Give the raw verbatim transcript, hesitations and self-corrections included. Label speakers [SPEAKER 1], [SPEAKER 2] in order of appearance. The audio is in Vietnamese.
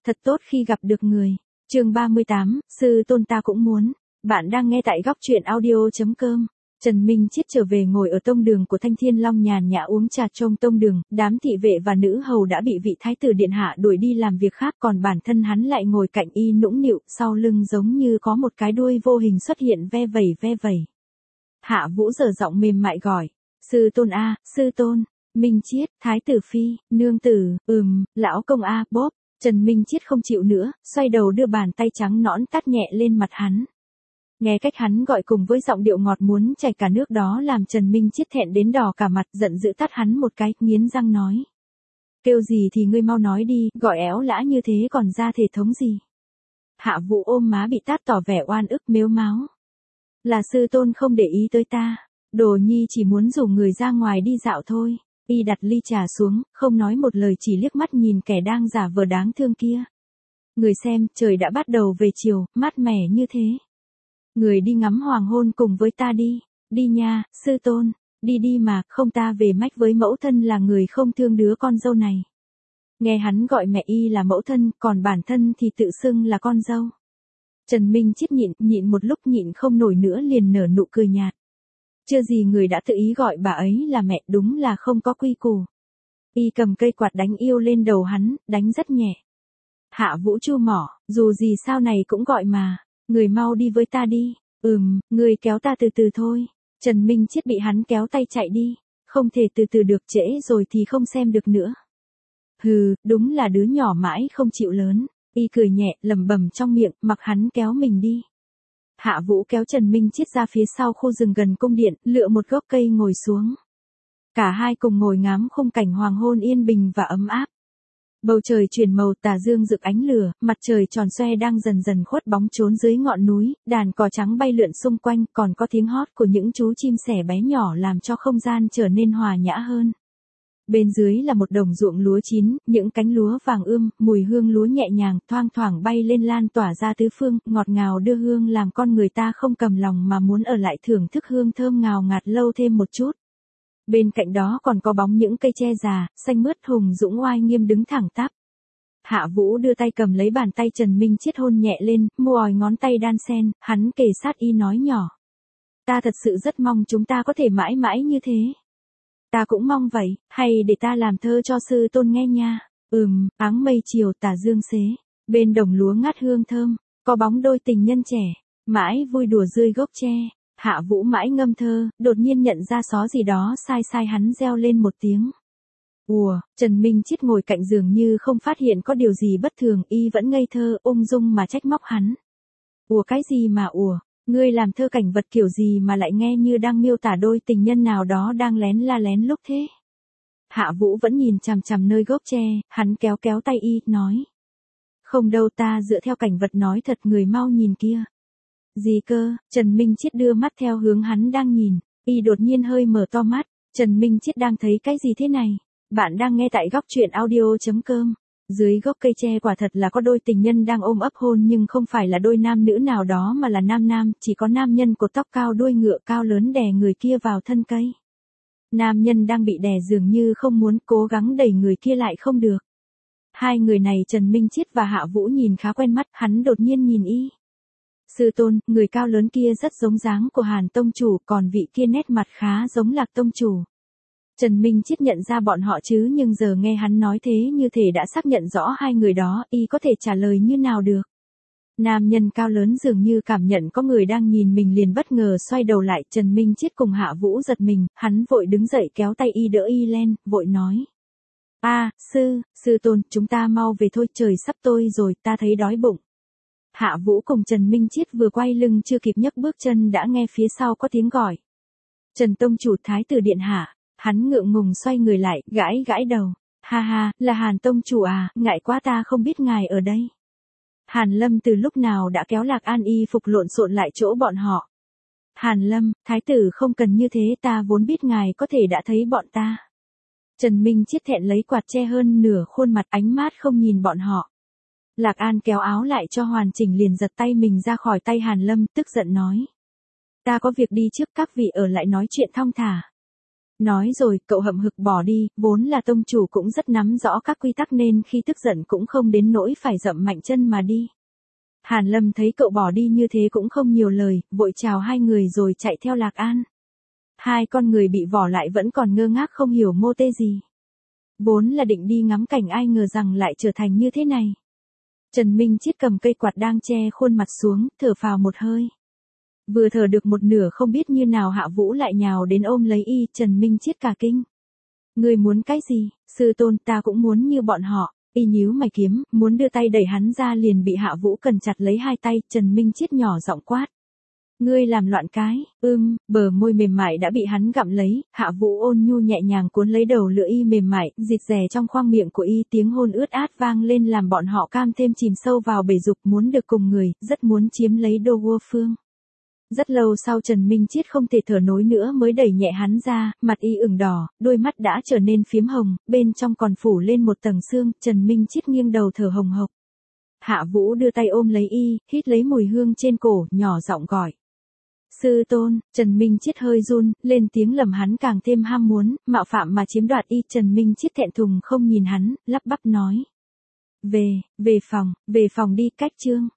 [SPEAKER 1] Thật tốt khi gặp được người. Chương ba mươi tám, sư tôn ta cũng muốn. Bạn đang nghe tại góc truyện audio.com. Trần Minh Chiết trở về ngồi ở tông đường của Thanh Thiên Long nhàn nhã uống trà trong tông đường, đám thị vệ và nữ hầu đã bị vị thái tử điện hạ đuổi đi làm việc khác, còn bản thân hắn lại ngồi cạnh y nũng nịu, sau lưng giống như có một cái đuôi vô hình xuất hiện ve vẩy ve vẩy. Hạ Vũ dở giọng mềm mại gọi, sư tôn a, sư tôn, Minh Chiết, thái tử phi, nương tử, ừm, lão công a, bốp. Trần Minh Chiết không chịu nữa, xoay đầu đưa bàn tay trắng nõn tát nhẹ lên mặt hắn. Nghe cách hắn gọi cùng với giọng điệu ngọt muốn chảy cả nước đó làm Trần Minh Chiết thẹn đến đỏ cả mặt, giận dữ tát hắn một cái, nghiến răng nói. Kêu gì thì ngươi mau nói đi, gọi éo lã như thế còn ra thể thống gì. Hạ Vũ ôm má bị tát tỏ vẻ oan ức mếu máo. Là sư tôn không để ý tới ta, Đồ Nhi chỉ muốn rủ người ra ngoài đi dạo thôi. Y đặt ly trà xuống, không nói một lời chỉ liếc mắt nhìn kẻ đang giả vờ đáng thương kia. Người xem, trời đã bắt đầu về chiều, mát mẻ như thế. Người đi ngắm hoàng hôn cùng với ta đi, đi nha, sư tôn, đi đi mà, không ta về mách với mẫu thân là người không thương đứa con dâu này. Nghe hắn gọi mẹ y là mẫu thân, còn bản thân thì tự xưng là con dâu. Trần Minh Chiết nhịn, nhịn một lúc nhịn không nổi nữa liền nở nụ cười nhạt. Chưa gì người đã tự ý gọi bà ấy là mẹ, đúng là không có quy củ. Y cầm cây quạt đánh yêu lên đầu hắn, đánh rất nhẹ. Hạ Vũ chu mỏ, dù gì sau này cũng gọi mà, người mau đi với ta đi, ừm, người kéo ta từ từ thôi. Trần Minh Chiết bị hắn kéo tay chạy đi, không thể từ từ được, trễ rồi thì không xem được nữa. Hừ, đúng là đứa nhỏ mãi không chịu lớn. Y cười nhẹ, lẩm bẩm trong miệng, mặc hắn kéo mình đi. Hạ Vũ kéo Trần Minh Chiết ra phía sau khu rừng gần cung điện, lựa một gốc cây ngồi xuống. Cả hai cùng ngồi ngắm khung cảnh hoàng hôn yên bình và ấm áp. Bầu trời chuyển màu, tà dương rực ánh lửa, mặt trời tròn xoe đang dần dần khuất bóng trốn dưới ngọn núi, đàn cò trắng bay lượn xung quanh, còn có tiếng hót của những chú chim sẻ bé nhỏ làm cho không gian trở nên hòa nhã hơn. Bên dưới là một đồng ruộng lúa chín, những cánh lúa vàng ươm, mùi hương lúa nhẹ nhàng, thoang thoảng bay lên lan tỏa ra tứ phương, ngọt ngào đưa hương làm con người ta không cầm lòng mà muốn ở lại thưởng thức hương thơm ngào ngạt lâu thêm một chút. Bên cạnh đó còn có bóng những cây tre già, xanh mướt hùng dũng oai nghiêm đứng thẳng tắp. Hạ Vũ đưa tay cầm lấy bàn tay Trần Minh Chiết hôn nhẹ lên, môi ngón tay đan xen, hắn kề sát y nói nhỏ. Ta thật sự rất mong chúng ta có thể mãi mãi như thế. Ta cũng mong vậy, hay để ta làm thơ cho sư tôn nghe nha. Ừm, áng mây chiều tà dương xế, bên đồng lúa ngát hương thơm, có bóng đôi tình nhân trẻ, mãi vui đùa dưới gốc tre. Hạ Vũ mãi ngâm thơ, đột nhiên nhận ra xó gì đó sai sai hắn reo lên một tiếng. Ùa, Trần Minh Chiết ngồi cạnh giường như không phát hiện có điều gì bất thường, y vẫn ngây thơ, ung dung mà trách móc hắn. Ùa cái gì mà ùa? Ngươi làm thơ cảnh vật kiểu gì mà lại nghe như đang miêu tả đôi tình nhân nào đó đang lén la lén lúc thế? Hạ Vũ vẫn nhìn chằm chằm nơi gốc tre, hắn kéo kéo tay y, nói. Không đâu, ta dựa theo cảnh vật nói thật, người mau nhìn kia. Gì cơ? Trần Minh Chiết đưa mắt theo hướng hắn đang nhìn, y đột nhiên hơi mở to mắt. Trần Minh Chiết đang thấy cái gì thế này? Bạn đang nghe tại góc truyện audio.com. Dưới gốc cây tre quả thật là có đôi tình nhân đang ôm ấp hôn, nhưng không phải là đôi nam nữ nào đó mà là nam nam, chỉ có nam nhân cột tóc cao đuôi ngựa cao lớn đè người kia vào thân cây. Nam nhân đang bị đè dường như không muốn, cố gắng đẩy người kia lại không được. Hai người này Trần Minh Chiết và Hạ Vũ nhìn khá quen mắt, hắn đột nhiên nhìn y. Sư tôn, người cao lớn kia rất giống dáng của Hàn tông chủ, còn vị kia nét mặt khá giống Lạc tông chủ. Trần Minh Chiết nhận ra bọn họ chứ, nhưng giờ nghe hắn nói thế như thể đã xác nhận rõ hai người đó, y có thể trả lời như nào được. Nam nhân cao lớn dường như cảm nhận có người đang nhìn mình liền bất ngờ xoay đầu lại. Trần Minh Chiết cùng Hạ Vũ giật mình, hắn vội đứng dậy kéo tay y đỡ y lên, vội nói. A, sư, sư tôn, chúng ta mau về thôi, trời sắp tối rồi, ta thấy đói bụng. Hạ Vũ cùng Trần Minh Chiết vừa quay lưng chưa kịp nhấc bước chân đã nghe phía sau có tiếng gọi. Trần tông chủ, thái tử điện hạ. Hắn ngượng ngùng xoay người lại, gãi gãi đầu. Ha ha, là Hàn tông chủ à, ngại quá ta không biết ngài ở đây. Hàn Lâm từ lúc nào đã kéo Lạc An y phục lộn xộn lại chỗ bọn họ. Hàn Lâm, thái tử không cần như thế, ta vốn biết ngài có thể đã thấy bọn ta. Trần Minh Chiết thẹn lấy quạt che hơn nửa khuôn mặt, ánh mát không nhìn bọn họ. Lạc An kéo áo lại cho hoàn chỉnh liền giật tay mình ra khỏi tay Hàn Lâm, tức giận nói. Ta có việc đi trước, các vị ở lại nói chuyện thong thả. Nói rồi, cậu hậm hực bỏ đi, vốn là tông chủ cũng rất nắm rõ các quy tắc nên khi tức giận cũng không đến nỗi phải dậm mạnh chân mà đi. Hàn Lâm thấy cậu bỏ đi như thế cũng không nhiều lời, vội chào hai người rồi chạy theo Lạc An. Hai con người bị vỏ lại vẫn còn ngơ ngác không hiểu mô tê gì. Vốn là định đi ngắm cảnh ai ngờ rằng lại trở thành như thế này. Trần Minh Chiết cầm cây quạt đang che khuôn mặt xuống, thở phào một hơi. Vừa thở được một nửa không biết như nào Hạ Vũ lại nhào đến ôm lấy y, Trần Minh Chiết cả kinh. Ngươi muốn cái gì? Sư tôn, ta cũng muốn như bọn họ. Y nhíu mày kiếm, muốn đưa tay đẩy hắn ra liền bị Hạ Vũ cần chặt lấy hai tay, Trần Minh Chiết nhỏ giọng quát. Ngươi làm loạn cái, ưm, bờ môi mềm mại đã bị hắn gặm lấy, Hạ Vũ ôn nhu nhẹ nhàng cuốn lấy đầu lưỡi y mềm mại, rịt rè trong khoang miệng của y, tiếng hôn ướt át vang lên làm bọn họ cam thêm chìm sâu vào bể dục muốn được cùng người, rất muốn chiếm lấy đô vua phương. Rất lâu sau Trần Minh Chiết không thể thở nổi nữa mới đẩy nhẹ hắn ra, mặt y ửng đỏ, đôi mắt đã trở nên phiếm hồng, bên trong còn phủ lên một tầng sương, Trần Minh Chiết nghiêng đầu thở hồng hộc. Hạ Vũ đưa tay ôm lấy y, hít lấy mùi hương trên cổ, nhỏ giọng gọi. Sư tôn, Trần Minh Chiết hơi run, lên tiếng lầm hắn càng thêm ham muốn, mạo phạm mà chiếm đoạt y. Trần Minh Chiết thẹn thùng không nhìn hắn, lắp bắp nói. Về, về phòng, về phòng đi, cách chương.